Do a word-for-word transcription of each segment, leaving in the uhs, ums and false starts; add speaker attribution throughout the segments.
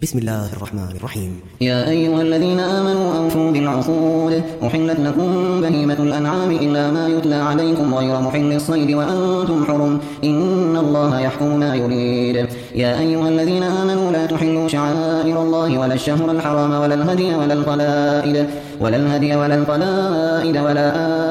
Speaker 1: بسم الله الرحمن الرحيم.
Speaker 2: يا أيها الذين آمنوا أوفوا بالعقود، أحلت لكم بهيمة الأنعام إلا ما يتلى عليكم غير محل الصيد وأنتم حرم، إن الله يحكم ما يريد. يا أيها الذين آمنوا لا تحلوا شعائر الله ولا الشهر الحرام ولا الهدي ولا القلائد ولا الهدي ولا القلائد ولا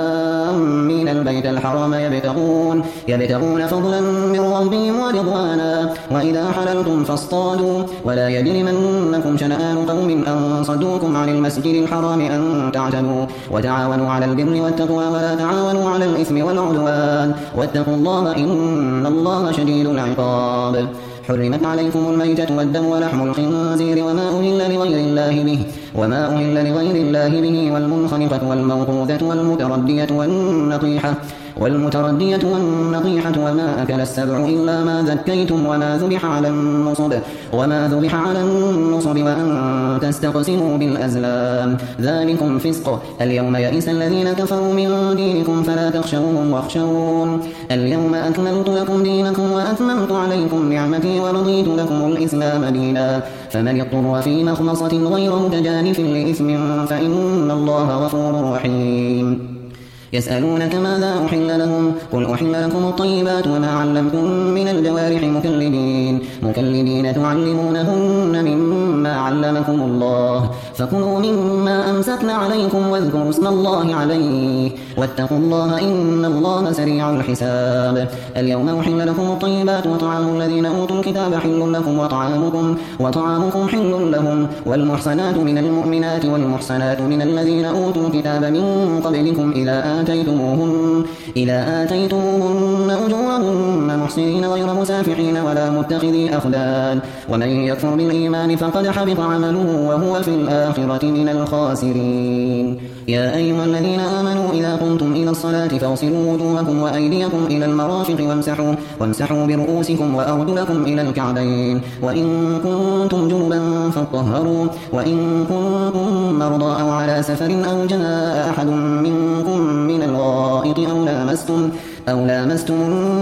Speaker 2: آمين البيت الحرام يبتغون يبتغون فضلا من ربهم ورضوانا، وإذا حللتم فاصطادوا، ولا يجرمنكم شنآن قوم أن صدوكم عن المسجد الحرام أن تعتدوا، وتعاونوا على البر والتقوى ولا تعاونوا على الإثم والعدوان، واتقوا الله إن الله شديد العقاب. حرمت عليكم الميتة والدم ولحم الخنزير وما أهل لغير الله به وما أهل لغير الله به والمنخنقة والموقوذة والمتردية والنطيحة والمتردية والنطيحة وما أكل السبع إلا ما ذكيتم وما ذبح على النصب وما ذبح على النصب وأن تستقسموا بالأزلام، ذلكم فسق. اليوم يئس الذين كفروا من دينكم فلا تخشوهم واخشون. اليوم أكملت لكم دينكم وأتممت عليكم نعمتي ورضيت لكم الإسلام دينا، فمن اضطر في مخمصة غير متجانف لإثم فإن الله غفور رحيم. يسألونك ماذا أحل لهم، قل أحل لكم الطيبات وما علمتم من الجوارح مكلبين مكلبين تعلمونهن مما علمكم الله، فكلوا مما أمسكن عليكم واذكروا اسم الله عليه واتقوا الله إن الله سريع الحساب. اليوم أحل لكم الطيبات وطعام الذين أوتوا الكتاب حل لكم وطعامكم وطعامكم حل لهم، والمحصنات من المؤمنات والمحصنات من الذين أوتوا الكتاب من قبلكم إذا آتيتموهن إذا آتيتموهن أجورهن محصنين غير مسافحين ولا متخذي أخدان، ومن يكفر بالإيمان فقد حبط عمله وهو في الآخرة من الخاسرين. يا أيها الذين آمنوا إذا قمتم إلى الصلاة فاغسلوا وجوهكم وأيديكم إلى المرافق وامسحوا وامسحوا برؤوسكم وأرجلكم إلى الكعبين، وإن كنتم جنبا فاطهروا، وإن كنتم مرضى أو على سفر أو جاء أحد منكم من الغائط أو لامستم أو لامستم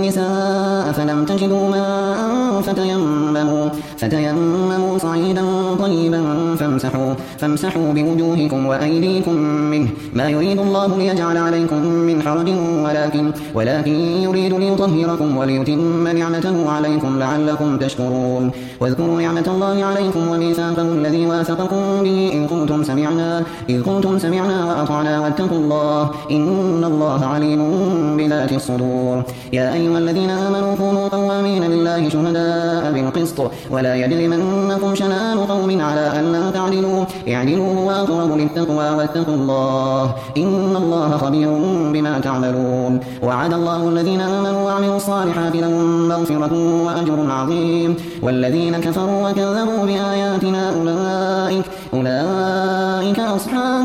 Speaker 2: النساء فلم تجدوا ماء فتيمموا فتيمموا صعيدا طيبا فامسحوا فامسحوا بوجوهكم وأيديكم منه، ما يريد الله ليجعل عليكم من حرج ولكن ولكن يريد ليطهركم وليتم نعمته عليكم لعلكم تشكرون. واذكروا نعمة الله عليكم وميثاقه الذي واثقكم به إذ قلتم سمعنا إذ قلتم سمعنا وأطعنا واتقوا الله إن الله عليم بذات الصدور. يا أيها الذين آمنوا كونوا قوامين لله شهداء بالقسط ولا يجرمنكم شنآن قوم على ألا تعدلوا اعدلوا هو أقرب للتقوى واتقوا الله إن الله خبير بما تعملون. وعد الله الذين آمنوا وعملوا الصالحات لهم مغفرة وأجر عظيم، والذين كفروا وكذبوا بآياتنا أولئك أولئك أصحاب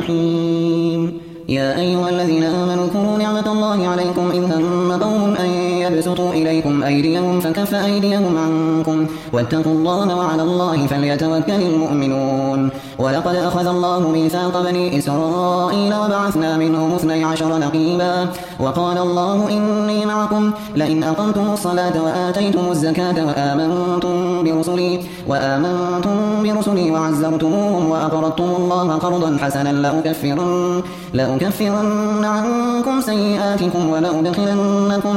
Speaker 2: الجحيم. يا أيها الذين آمنوا اذكروا نعمة الله عليكم إذ هم قوم أن يبسطوا إليكم أيديهم فكف أيديهم عنكم واتقوا الله وعلى الله فليتوكل المؤمنون. ولقد أخذ الله ميثاق بني إسرائيل وبعثنا منهم اثني عشر نقيبا، وقال الله إني معكم لئن أقمتم الصلاة وآتيتم الزكاة وآمنتم برسلي وآمنتم برسلي وعزرتموهم وأقرضتم الله قرضا حسنا لأكفرن لأكفرن عنكم سيئاتكم ولأدخلنكم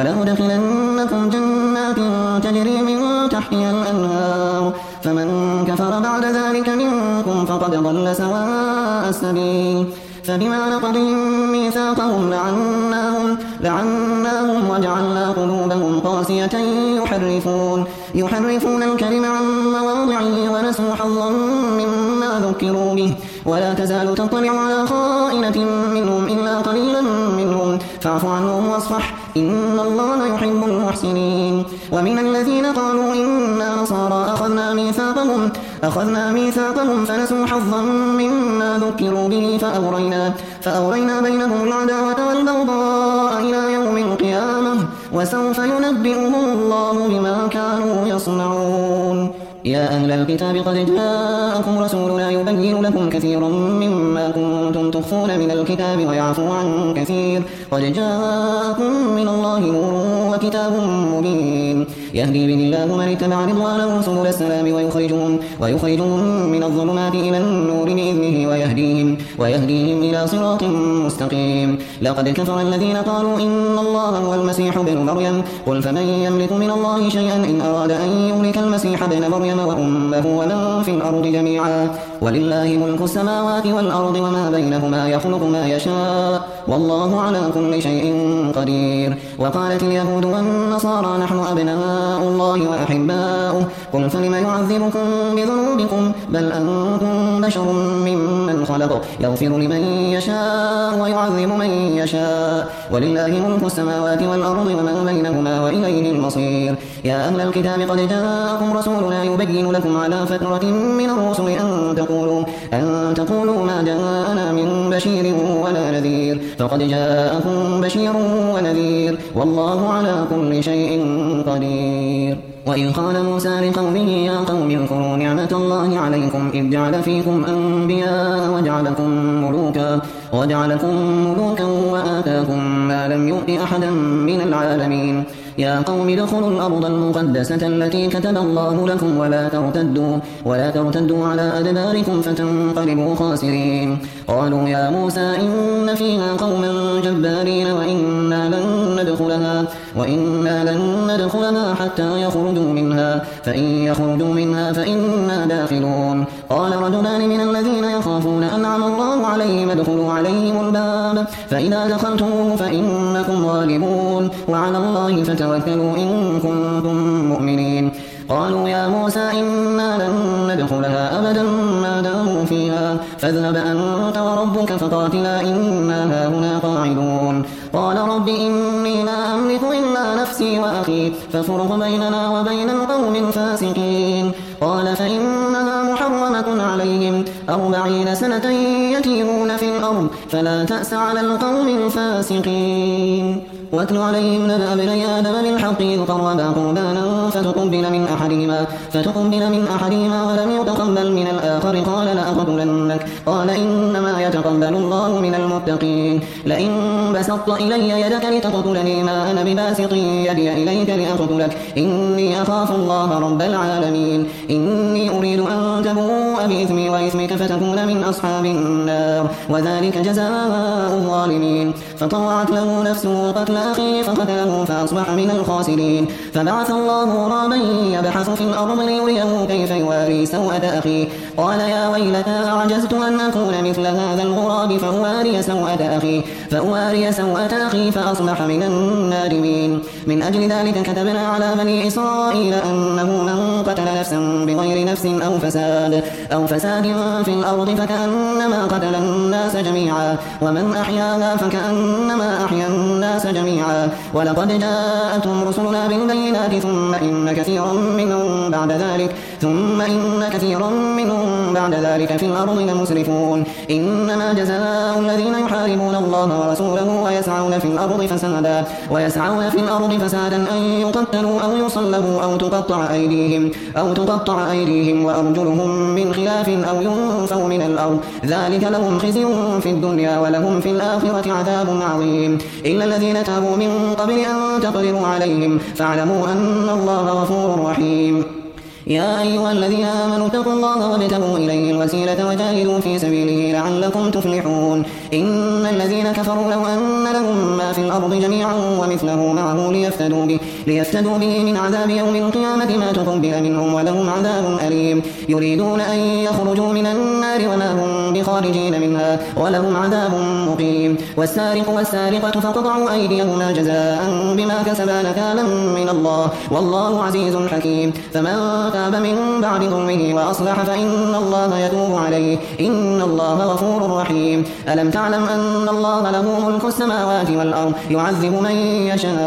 Speaker 2: ولأدخلنكم جنات تجري من تحتها الأنهار، فمن كفر بعد ذلك منكم فقد ضل سواء السبيل. فبما نقضهم ميثاقهم لعناهم لعناهم وجعلنا قلوبهم قاسية يحرفون يحرفون الكلم عن مواضعه ونسوا حظا مما ذكروا به، ولا تزال تطلع على خائنة منهم إلا قليلا منهم فاعف عنهم واصفح إن الله يحب المحسنين. ومن الذين قالوا إنا نصارى أخذنا ميثاقهم أخذنا ميثاقهم فنسوا حظا مما ذكروا به فأغرينا فأغرينا بينهم العداوة والبغضاء إلى يوم القيامة وسوف ينبئهم الله بما كانوا يصنعون. يا أهل الكتاب قد جاءكم رسولنا يبين لكم كثيرا مما كنتم تخفون من الكتاب ويعفو عن كثير، قد جاءكم من الله نور وكتاب مبين. يهدي به الله من اتبع رضوانه سبل السلام ويخرجهم, ويخرجهم من الظلمات إلى النور بإذنه ويهديهم, ويهديهم إلى صراط مستقيم. لقد كفر الذين قالوا إن الله هو المسيح ابن مريم قل فمن يملك من الله شيئا إن أراد أن يهلك المسيح ابن مريم وأمه ومن في الأرض جميعا ولله ملك السماوات والأرض وما بينهما يخلق ما يشاء والله على كل شيء قدير. وقالت اليهود والنصارى نحن أبناء الله وأحباؤه قل فلم يعذبكم بذنوبكم بل أنتم بشر ممن خلق يغفر لمن يشاء ويعذب من يشاء ولله ملك السماوات والأرض وما بينهما وإليه المصير. يا أهل الكتاب قد جاءكم رسولنا يبين لكم على فترة من الرسل أن تقولوا, أن تقولوا ما جاءنا من بشير ولا نذير فقد جاءكم بشير ونذير والله على كل شيء قدير. وإذ قال موسى لقومه يا قوم اذكروا نعمة الله عليكم إذ جعل فيكم أنبياء وجعلكم ملوكا, وجعلكم ملوكا وآتاكم ما لم يؤت أحدا من العالمين. يا قوم ادخلوا الأرض المقدسة التي كتب الله لكم ولا ترتدوا, ولا ترتدوا على أدباركم فتنقلبوا خاسرين. قالوا يا موسى إن فيها قوما جبارين وإنا لن ندخلها, وإنا لن ندخلها حتى يخرجوا منها فإن يخرجوا منها فإنا داخلون. قال رجلان من الذين يخافون أنعم الله عليهم ادخلوا عليهم الباب فإذا دخلتموه فإنكم غالبون وعلى الله فتوكلوا إن كنتم مؤمنين. قالوا يا موسى إنا لن ندخلها أبدا ما داموا فيها فاذهب أنت وربك فقاتلا إنا هاهنا قاعدون. قال رب إني لا أملك إلا نفسي وأخي فافرق بيننا وبين القوم الفاسقين. قال فإنها محرمة عليهم أربعين سنة يتيهون في الأرض فلا تأس على القوم الفاسقين. واتل عليهم نبأ ابني آدم بالحق إذ قربا قربانا فتقبل من أحدهما فتقبل من أحدهما ولم يتقبل من الآخر قال لأقتلنك قال إنما يتقبل الله من المتقين. لئن بسطت إلي يدك لتقتلني ما أنا بباسط يدي إليك لأقتلك إني أخاف الله رب العالمين. إني أريد أن تبوء بإثمي وإثمك فتكون من أصحاب النار وذلك جزاء الظالمين. فطوعت له نفسه قتل أخيه فقتله فأصبح من الخاسرين. فبعث الله غرابا يبحث في الأرض ليريه كيف يواري سوءة أخيه قال يا ويلتى أعجزت أن أكون مثل هذا الغراب فأواري سوءة أخي فأواري سوءة أخي فأصبح من النادمين. من أجل ذلك كتبنا على بني إسرائيل أنه من قتل نفسا بغير نفس أو فساد أو فساد في الأرض فكأنما قتل الناس جميعا ومن أحياها فكأنما أحيا الناس جميعا. ولقد جاءتهم رسلنا بالبينات ثم إن كثيرا منهم بعد ذلك ثم إن كثيرا منهم بعد ذلك في الأرض لمسرفون. إنما جزاء الذين يحاربون الله ورسوله ويسعون في الأرض فسادا ويسعون في الأرض فسادا أن يقتلوا أو يصلبوا أو تقطع أيديهم أو تقطع أيديهم وأرجلهم من خلاف أو ينفوا من الأرض ذلك لهم خزي في الدنيا ولهم في الآخرة عذاب عظيم. إلا الذين تابوا من قبل أن تقدروا عليهم فاعلموا أن الله غفور رحيم. يا أيها الذين آمنوا اتقوا الله وابتغوا إليه الوسيلة وجاهدوا في سبيله لعلكم تفلحون. إن الذين كفروا لو أن لهم ما في الأرض جميعا ومثله معه ليفتدوا به, ليفتدوا به من عذاب يوم القيامة ما تقبل منهم ولهم عذاب أليم. يريدون أن يخرجوا من النار وما هم بخارجين منها ولهم عذاب مقيم. والسارق والسارقة فقطعوا أيديهما جزاء بما كسبا نكالا من الله والله عزيز حكيم. فمن تاب من بعد ظلمه وأصلح فإن الله يتوب عليه إن الله غفور رحيم. ألم تعلم أن الله له ملك السماوات والأرض يعذب من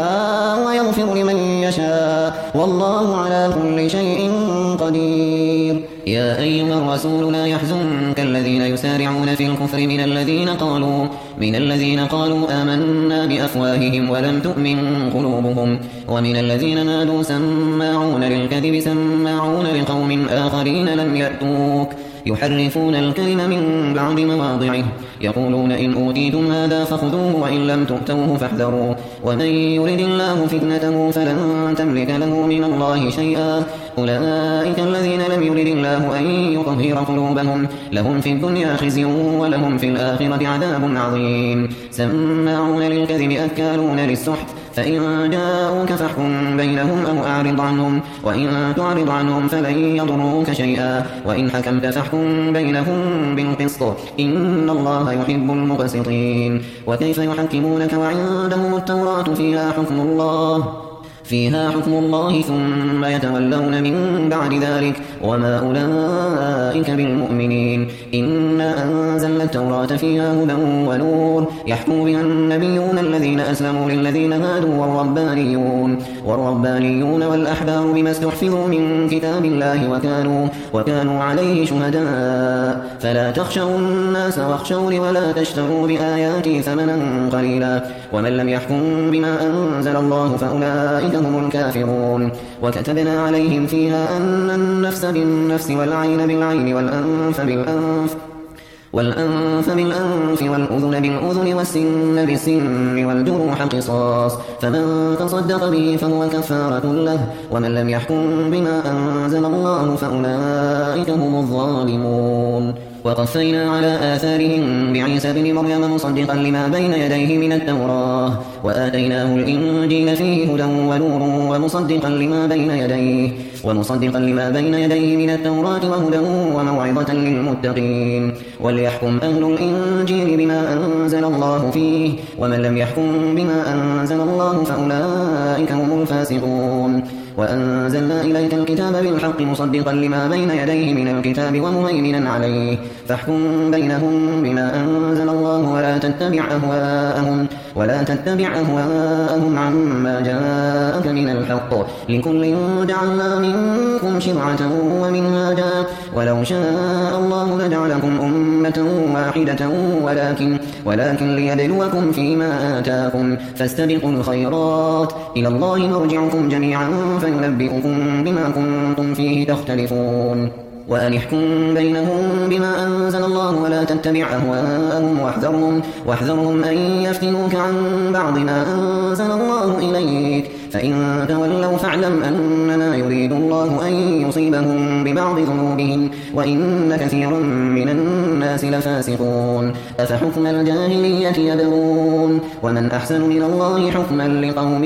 Speaker 2: يشاء ويغفر لمن يشاء والله على كل شيء قدير. بصير يا أيها الرسول لا يحزنك الذين يسارعون في الكفر من الذين قالوا من الذين قالوا آمنا بأفواههم ولم تؤمن قلوبهم ومن الذين نادوا سماعون للكذب سماعون لقوم آخرين لم يأتوك يحرفون الكلم من بعد مواضعه يقولون إن أوتيتم هذا فخذوه وإن لم تؤتوه فاحذروا ومن يرد الله فتنته فلن تملك له من الله شيئا أولئك الذين لم يرد الله أن يطهر قلوبهم لهم في الدنيا خزي ولهم في الآخرة عذاب عظيم سماعون للكذب أكالون للسحت فإن جاءوك فاحكم بينهم أو أعرض عنهم وإن تعرض عنهم فلن يضروك شيئا وإن حكمت فاحكم بينهم بالقسط إن الله يحب المقسطين وكيف يحكمونك وعندهم التوراة فيها حكم الله فيها حكم الله ثم يتولون من بعد ذلك وما أولئك بالمؤمنين إنا أنزلنا التوراة فيها هدى ونور يحكم بها النبيون الذين أسلموا للذين هادوا والربانيون والربانيون والأحبار بما استحفظوا من كتاب الله وكانوا وكانوا عليه شهداء فلا تخشوا الناس واخشوني ولا تشتروا بآياتي ثمنا قليلا ومن لم يحكم بما أنزل الله فأولئك هم الكافرون وكتبنا عليهم فيها أن النفس بالنفس والعين بالعين والأنف بالأنف والأنف بالأنف والأذن بالأذن والسن بالسن والجروح قصاص فمن تصدق به فهو كفارة له ومن لم يحكم بما أنزل الله فأولئك هم الظالمون وقفينا على آثارهم بعيسى بن مريم مصدقا لما بين يديه من التوراة وآتيناه الإنجيل فيه هدى ونور ومصدقا لما بين يديه ومصدقا لما بين يديه من التوراة وهدى وموعظة للمتقين وليحكم أهل الإنجيل بما أنزل الله فيه ومن لم يحكم بما أنزل الله فأولئك هم الفاسقون وأنزلنا إليك الكتاب بالحق مصدقا لما بين يديه من الكتاب ومهيمنا عليه فاحكم بينهم بما أنزل الله ولا تتبع أهواءهم ولا تتبع أهواءهم عما جاءك من الحق لكل جعلنا منكم شرعة ومنهاجا ولو شاء الله لجعلكم أمة واحدة ولكن ولكن ليبلوكم فيما آتاكم فاستبقوا الخيرات إلى الله مرجعكم جميعا فينبئكم بما كنتم فيه تختلفون وأن احكم بينهم بما أنزل الله ولا تتبع أهواءهم واحذرهم, واحذرهم أن يفتنوك عن بعض ما أنزل الله إليك فإن تولوا فاعلم أنما يريد الله أن يصيبهم ببعض ذنوبهم وإن كثيرا من الناس لفاسقون أفحكم الجاهلية يبغون ومن أحسن من الله حكما لقوم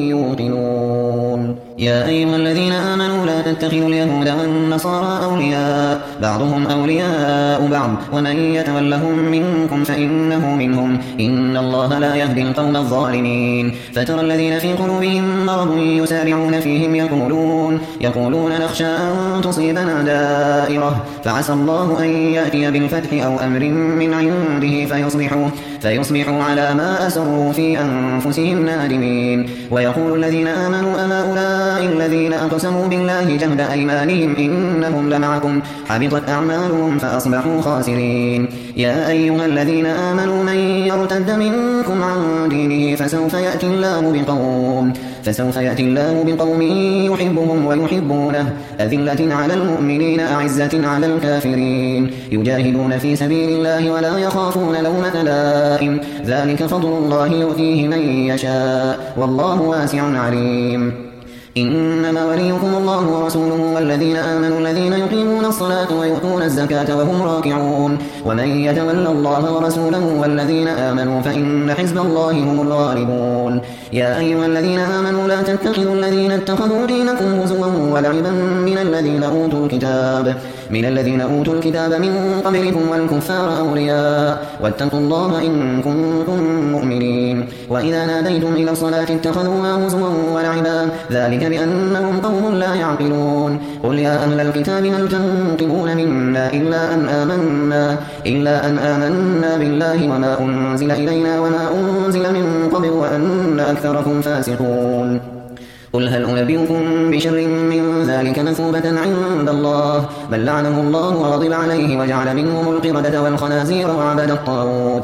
Speaker 2: يوقنون يا أيها الذين آمنوا لا تتخذوا اليهود والنصارى أولياء بعضهم أولياء بعض ومن يتولهم منكم فإنه منهم إن الله لا يهدي القوم الظالمين فترى الذين في قلوبهم مرض يسارعون فيهم يقولون يقولون نخشى أن تصيبنا دائرة فعسى الله أن يأتي بالفتح أو أمر من عنده فيصبحوا, فيصبحوا على ما أسروا في أنفسهم نادمين ويقول الذين آمنوا أهؤلاء الذين أقسموا بالله جهد أيمانهم إنهم لمعكم حبطت أعمالهم فأصبحوا خاسرين يا أيها الذين آمنوا من يرتد منكم عن دينه فسوف يأتي الله بقوم فسوف يأتي الله بقوم يحبهم ويحبونه أذلة على المؤمنين أعزة على الكافرين يجاهدون في سبيل الله ولا يخافون لومة لائم ذلك فضل الله يؤتيه من يشاء والله واسع عليم إنما وليكم الله ورسوله والذين آمنوا الذين يقيمون الصلاة ويؤتون الزكاة وهم راكعون ومن يتولى الله ورسوله والذين آمنوا فإن حزب الله هم الغالبون يا أيها الذين آمنوا لا تتخذوا الذين اتخذوا دينكم هزوا ولعبا من الذين أوتوا الكتاب من الذين أوتوا الكتاب من قبلكم والكفار أولياء واتقوا الله إن كنتم مؤمنين وإذا ناديتم إلى الصلاة اتخذوها هزوا ولعبا ذلك بأنهم قوم لا يعقلون قل يا أهل الكتاب هل تنقمون منا إلا أن آمنا إلا أن آمنا بالله وما أنزل إلينا وما أنزل من قبل وأن أكثركم فاسقون قل هل أنبئكم بشر من ذلك مثوبة عند الله بل لعنه الله وغضب عليه وجعل منهم القردة والخنازير وعبد الطاغوت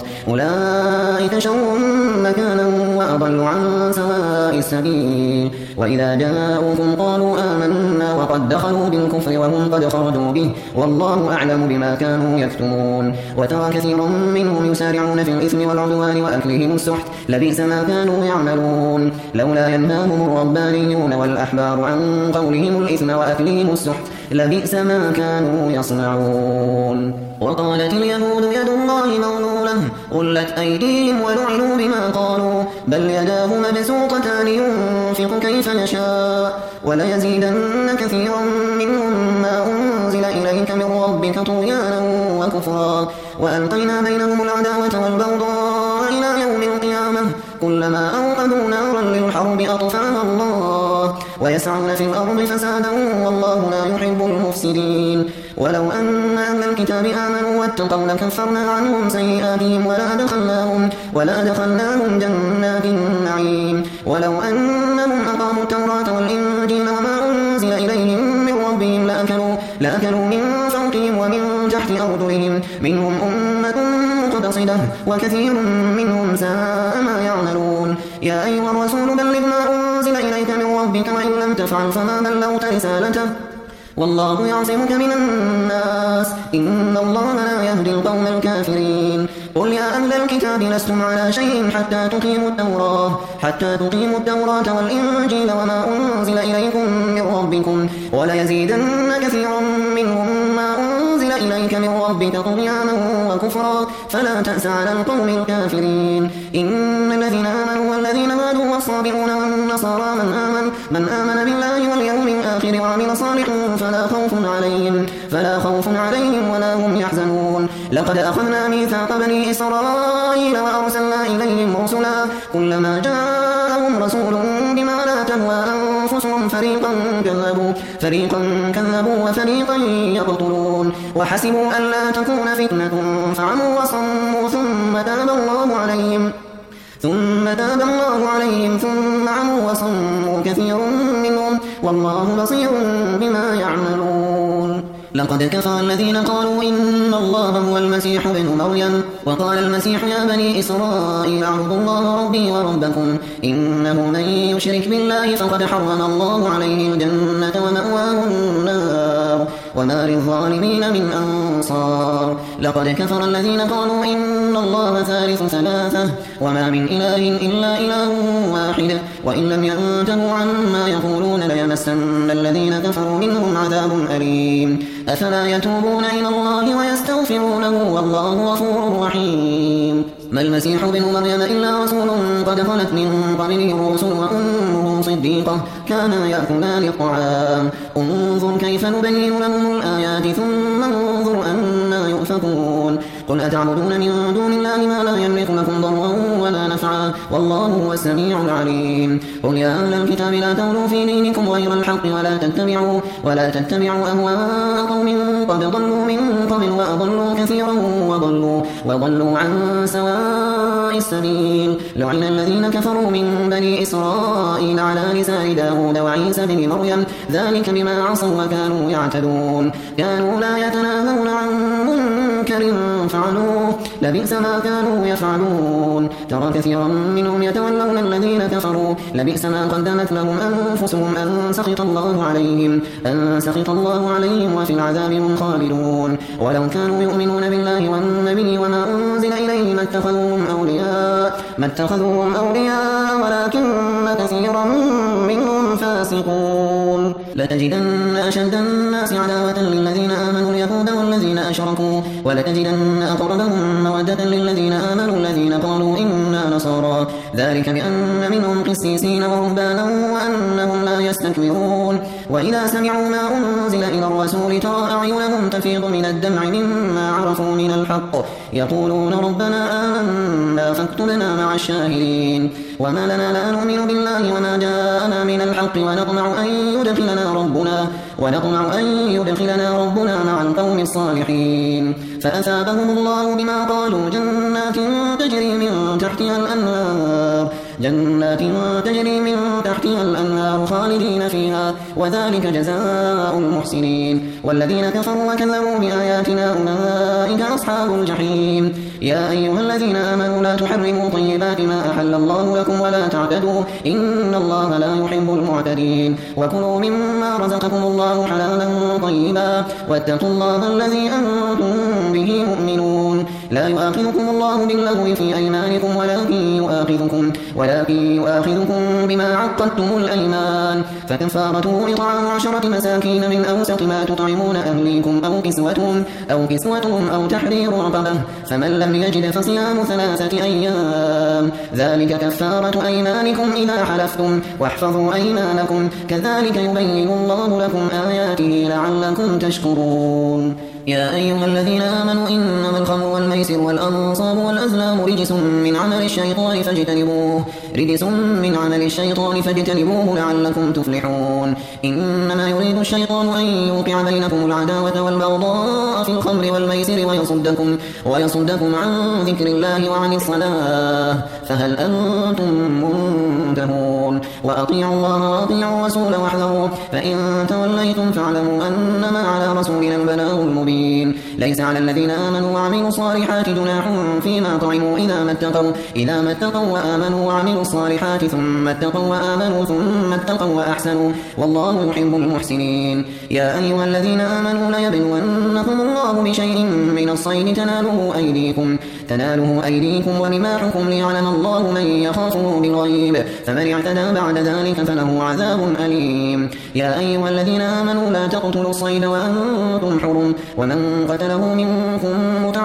Speaker 2: أولئك شر مكانا وأضل عن سواء السبيل وإذا جاءوكم قالوا آمنا وقد دخلوا بالكفر وهم قد خرجوا به والله أعلم بما كانوا يكتمون وترى كثيرا منهم يسارعون في الإثم والعدوان وأكلهم السحت لبئس ما كانوا يعملون لولا ينهاهم الربانيون والأحبار عن قولهم الإثم وأكلهم السحت لبئس ما كانوا يصنعون وقالت اليهود يد الله مغلولة غلت أيديهم ولعنوا بما قالوا بل يداه مبسوطتان ينفق كيف يشاء وليزيدن كثيرا منهم ما أنزل إليك من ربك طغيانا وكفرا وألقينا بينهم العداوة والبغضاء إلى يوم القيامة كلما أوقدوا نارا للحرب أطفاها الله ويسعون في الأرض فسادا والله لا يحب المفسدين ولو أن أهل الكتاب آمنوا واتقوا لكفرنا عنهم سيئاتهم ولأدخلناهم, ولأدخلناهم جنات النعيم ولو أنهم أقاموا التوراة والإنجيل وما أنزل إليهم من ربهم لأكلوا, لأكلوا من فوقهم ومن تحت أرجلهم منهم أمة مقتصدة وكثير منهم ساء ما يعملون يا أيها الرسول بلغ ما أنزل إليك من ربك وإن لم تفعل فما بلغت رسالته والله يعصمك من الناس إن الله لا يهدي القوم الكافرين قل يا أهل الكتاب لستم على شيء حتى تقيموا التوراة حتى تقيموا التوراة والإنجيل وما أنزل إليكم من ربكم وليزيدن كثيرا منهم ما أنزل إليك من ربك طغيانا وكفرا فلا تأس على القوم الكافرين إن الذين آمنوا والذين هادوا والصابرون والنصارى من آمن من آمن بالله واليوم الآخر وعمل صالحا فلا خوف عليهم فلا خوف عليهم ولا هم يحزنون لقد أخذنا ميثاق بني إسرائيل وأرسلنا إليهم رسلا كلما جاءهم رسول بما لا تهوى أنفسهم فريقا كذبوا فريقا كذبوا وفريقا يقتلون وحسبوا ألا تكون فتنة فعموا وصموا ثم تاب الله عليهم ثم تاب الله عليهم ثم عموا وصموا كثير منهم والله بصير بما يعملون لقد كفر الذين قالوا إن الله هو المسيح ابن مريم وقال المسيح يا بني إسرائيل اعبدوا الله ربي وربكم إنه من يشرك بالله فقد حرم الله عليه الجنة ومأواه النار وما للظالمين من أنصار لقد كفر الذين قالوا إن الله ثالث ثلاثة وما من إله إلا إله واحد وإن لم ينتهوا عما يقولون ليمسن الذين كفروا منهم عذاب أليم أفلا يتوبون إلى الله ويستغفرونه والله غفور رحيم ما المسيح ابن مريم إلا رسول قد خلت من قبله الرسل وأمه صديقة كانا يأكلان الطعام انظر كيف نبين لهم الآيات ثم انظر أنا يؤفكون قل أتعبدون من دون الله ما لا يملك لكم ضرا ولا نفعا والله هو السميع العليم قل يا أهل الكتاب لا تغلوا في دينكم غير الحق ولا تتبعوا ولا تتبعوا أهواء قوم قد ضلوا من قبل وأضلوا كثيرا وضلوا وضلوا عن سواء السبيل لعن الذين كفروا من بني إسرائيل على لسان داود وعيسى بن مريم ذلك بما عصوا وكانوا يعتدون كانوا لا يتناهون عن منكر فعلوه لبئس ما كانوا يفعلون ترى كثيرا منهم يتولون الذين كفروا لبئس ما قدمت لهم أنفسهم أن سخط الله عليهم أن سخط الله عليهم وفي العذاب هم خالدون ولو كانوا يؤمنون بالله والنبي وما أنزل إليه ما اتخذوهم أولياء ما اتخذوهم أولياء ولكن كثيرا منهم فاسقون لتجدن أشد الناس عداوة للذين آمنوا اليهود والذين أشركوا ولتجدن أقربهم مودة للذين آمنوا الذين قالوا إنا نصارى ذلك بأن منهم قسيسين ورهبانا وأنهم لا يستكبرون وإذا سمعوا ما أنزل إلى الرسول ترى أعينهم تفيض من الدمع مما عرفوا من الحق يقولون ربنا آمنا فاكتبنا مع الشاهدين وما لنا لا نؤمن بالله وما جاءنا من الحق ونطمع أن يدخلنا ربنا ونطمع أن يدخلنا ربنا مع القوم الصالحين فأثابهم الله بما قالوا جنات تجري من تحتها الأنهار جنات تجري من تحتها الأنهار خالدين فيها وذلك جزاء المحسنين والذين كفروا وكذبوا بآياتنا أولئك أصحاب الجحيم يا أيها الذين آمنوا لا تحرموا طيبات ما أحل الله لكم ولا تعتدوا إن الله لا يحب المعتدين وكلوا مما رزقكم الله حلالا طيبا واتقوا الله الذي أنتم به مؤمنون لا يؤاخذكم الله باللغو في أيمانكم ولكن يؤاخذكم ولكن يؤاخذكم بما عقدتم الأيمان فكفارته إطعام عشرة مساكين من أوسط ما تطعمون أهليكم أو كسوتهم أو كسوتهم أو تحرير رقبة فمن لم يجد فصيام ثلاثة أيام ذلك كفارة أيمانكم إذا حلفتم واحفظوا أيمانكم كذلك يبين الله لكم آياته لعلكم تشكرون يا أيها الذين آمنوا إنما الخمر والميسر والأنصاب والأزلام رجس من عمل الشيطان فاجتنبوه رجس من عمل الشيطان فاجتنبوه لعلكم تفلحون إنما يريد الشيطان أن يوقع بينكم العداوة والبغضاء في الخمر والميسر ويصدكم ويصدكم عن ذكر الله وعن الصلاة فهل أنتم منتهون وأطيعوا الله وأطيعوا الرسول واحذروا فإن توليتم فاعلموا أنما على رسولنا البلاغ المبين ليس على الذين آمنوا وعملوا الصالحات جناح فيما طعموا إذا ما اتقوا إذا ما اتقوا وآمنوا وعملوا الصالحات ثم اتقوا وآمنوا ثم اتقوا وأحسنوا والله يحب المحسنين يا أيها الذين آمنوا ليبلونكم الله بشيء من الصيد تناله أيديكم تناله أيديكم ورماحكم ليعلم الله من يخافه بالغيب فمن اعتدى بعد ذلك فله عذاب أليم يا أيها الذين آمنوا لا تقتلوا الصيد وأنتم حرم ومن قتله منكم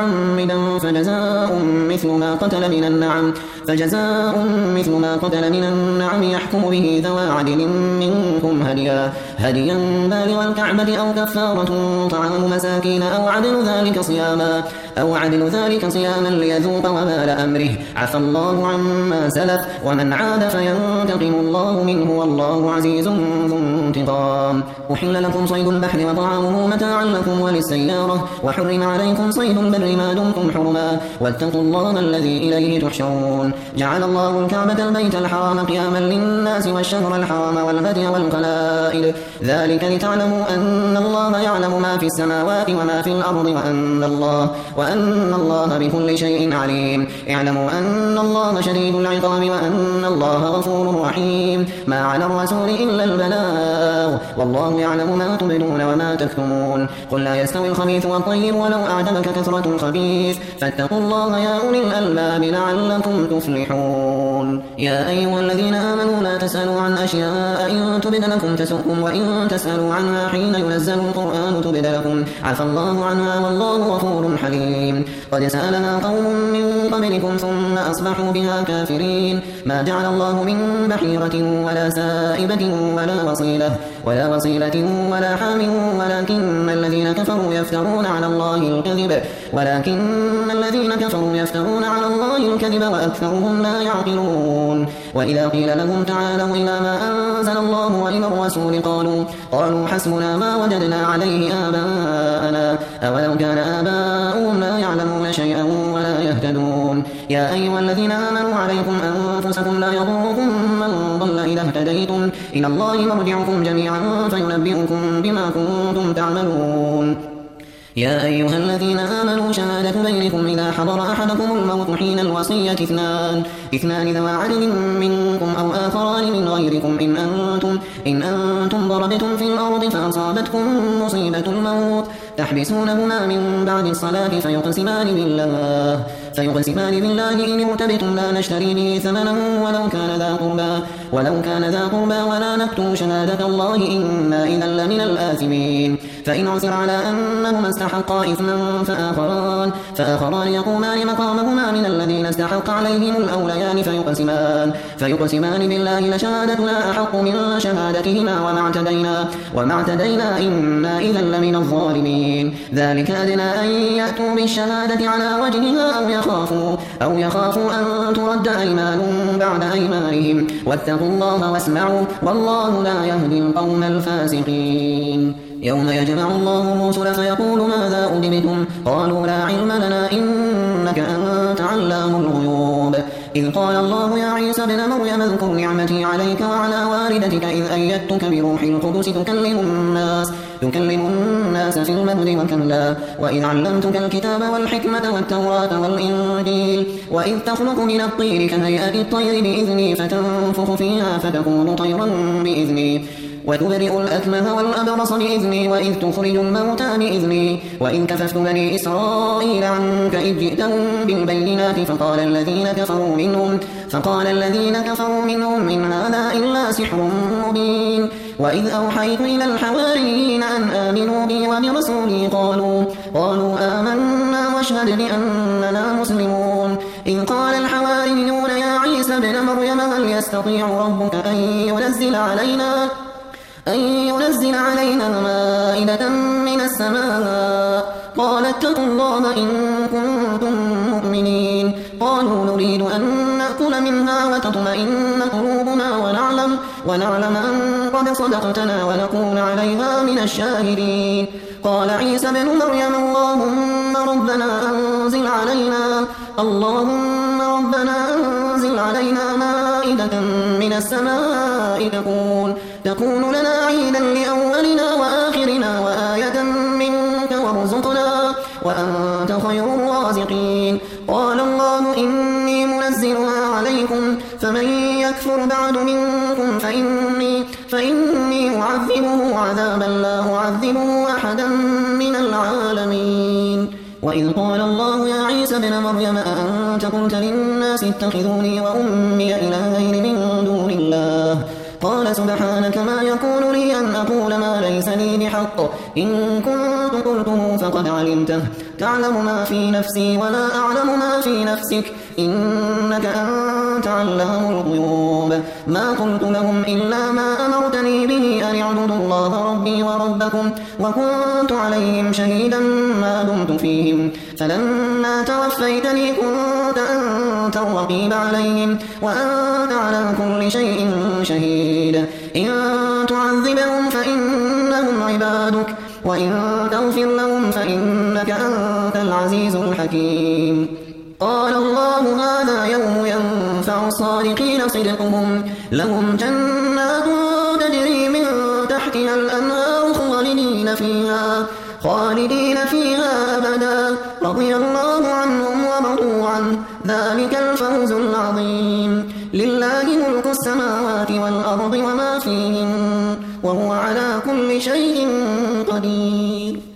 Speaker 2: متعمدا فجزاء مثل ما قتل من النعم فجزاء مثل ما قتل من النعم يحكم به ذوى عدل منكم هديا هديا بالغ الكعبة أو كفارة طعام مساكين أو عدل ذلك صياما أو عدل ذلك صياما ليذوق وبال أمره عفى الله عما سلف ومن عاد فينتقم الله منه والله عزيز ذو انتقام أحل لكم صيد البحر وطعامه متاعا لكم وللسيارة وحرم عليكم صيد البر ما دمتم حرما واتقوا الله الذي إليه تحشرون جعل الله الكعبة البيت الحرام قياما للناس والشهر الحرام والهدي والقلائد ذلك لتعلموا أن الله يعلم ما في السماوات وما في الأرض وأن الله وأن الله بكل شيء عليم اعلموا أن الله شديد العقاب وأن الله غفور رحيم ما على الرسول إلا البلاغ والله يعلم ما تبدون وما تكتمون قل لا يستوي الخبيث والطيب ولو أعجبك كثرة الخبيث فاتقوا الله يا أولي الألباب لعلكم تفلحون يا أيها الذين آمنوا لا تسألوا عن أشياء إن تبد لكم تسؤكم وإن تسألوا عنها حين ينزل القرآن تبد لكم عفى الله عنها والله غفور حليم قد سألنا قوم من قبلكم ثم أصبحوا بها كافرين ما جعل الله من بحيرة ولا سائبة ولا وصيلة ولا وصيلة ولا حام ولكن الذين كفروا يفترون على الله الكذب ولكن الذين كفروا يفترون على الله الكذب وأكثرهم لا يعقلون وإذا قيل لهم تعالوا إلى ما أنزل الله وإلى الرسول قالوا قالوا حسبنا ما وجدنا عليه آباءنا أولو كان آباؤهم لا يعلمون شيئا ولا يهتدون يا أيها الذين آمنوا عليكم أنفسكم لا يضركم من ضل إذا اهتديتم إلى الله مرجعكم جميعا فينبئكم بما كنتم تعملون يا أيها الذين آمنوا شهادة بينكم إذا حضر أحدكم الموت حين الوصية اثنان اثنان ذوى عدل منكم أو آخران من غيركم إن أنتم إن أنتم ضربتم في الأرض فأصابتكم مصيبة الموت تحبسونهما من بعد الصلاة فيقسمان بالله فيقسمان بالله إن ارتبتم لا نشتري به ثمنا ولو كان ذا قربى ولو كان ذا قربى ولا نكتم شهادة الله إنا إذا لمن الآثمين فإن عثر على أنهما استحقا إثما فآخران فآخران يقومان مقامهما من الذين استحق عليهم الأوليان فيقسمان فيقسمان بالله لشهادتنا أحق من شهادتهما وما اعتدينا وما اعتدينا إنا إذا لمن الظالمين ذلك أدنى أن يأتوا بالشهادة على وجهها أو يخافوا أو يخافوا أن ترد أيمان بعد أيمانهم واتقوا الله واسمعوا والله لا يهدي القوم الفاسقين يوم يجمع الله الرسل فيقول ماذا أجبتم قالوا لا علم لنا إنك أنت علام الغيوب إذ قال الله يا عيسى عيسى ابن مريم اذكر نعمتي عليك وعلى والدتك إذ أيدتك بروح القدس تكلم الناس تكلم الناس في المهد وكهلا وإذ علمتك الكتاب والحكمة والتوراة والإنجيل وإذ تخلق من الطين كهيئة الطير بإذني فتنفخ فيها فتكون طيرا بإذني وتبرئ الأكمه والأبرص بإذني وإذ تخرج الموتى بإذني وإذ كففت بني إسرائيل عنك إذ جئتهم بالبينات فقال الذين كفروا منهم فقال الذين كفروا منهم إن هذا إلا سحر مبين وإذ أوحيت إلى الحواريين أن آمنوا بي وبرسولي قالوا قالوا آمنا واشهد بأننا مسلمون إذ قال الحواريون يا عيسى ابن مريم هل يستطيع ربك أن ينزل علينا أن ينزل علينا مائدة من السماء قال اتقوا الله إن كنتم مؤمنين قالوا نريد أن نأكل منها وتطمئن قلوبنا ونعلم, ونعلم أن قد صدقتنا ونكون عليها من الشاهدين قال عيسى بن مريم اللهم ربنا أنزل علينا اللهم ربنا أنزل علينا مائدة من السماء تكون تكون لنا عيدا لأولنا وآخرنا وآية منك وارزقنا وأنت خير الرازقين قال الله إني منزلها عليكم فمن يكفر بعد منكم فإني, فإني أعذبه عذابا لا أعذبه أحدا من العالمين وإذ قال الله يا عيسى ابن مريم أأنت قلت للناس اتخذوني وأمي إلهين من دون الله قال سبحانك ما يكون لي أن أقول ما ليس لي بحق إن كنت قلته فقد علمته تعلم ما في نفسي ولا أعلم ما في نفسك إنك أنت علام الغيوب ما قلت لهم إلا ما أمرتني به أن اعبدوا الله ربي وربكم وكنت عليهم شهيدا ما دمت فيهم فلما توفيتني كنت أنت الرقيب عليهم وأنت على كل شيء شهيد إن تعذبهم فإنهم عبادك وإن تغفر لهم فإنك أنت العزيز الحكيم قال الله هذا يوم ينفع الصادقين صدقهم لهم جنات تجري من تحتها الأنهار خالدين فيها خالدين فيها أبدا رضي الله عنهم ورضوا عنه ذلك الفوز العظيم لله ملك السماوات والأرض وما فيهن وهو على كل شيء قدير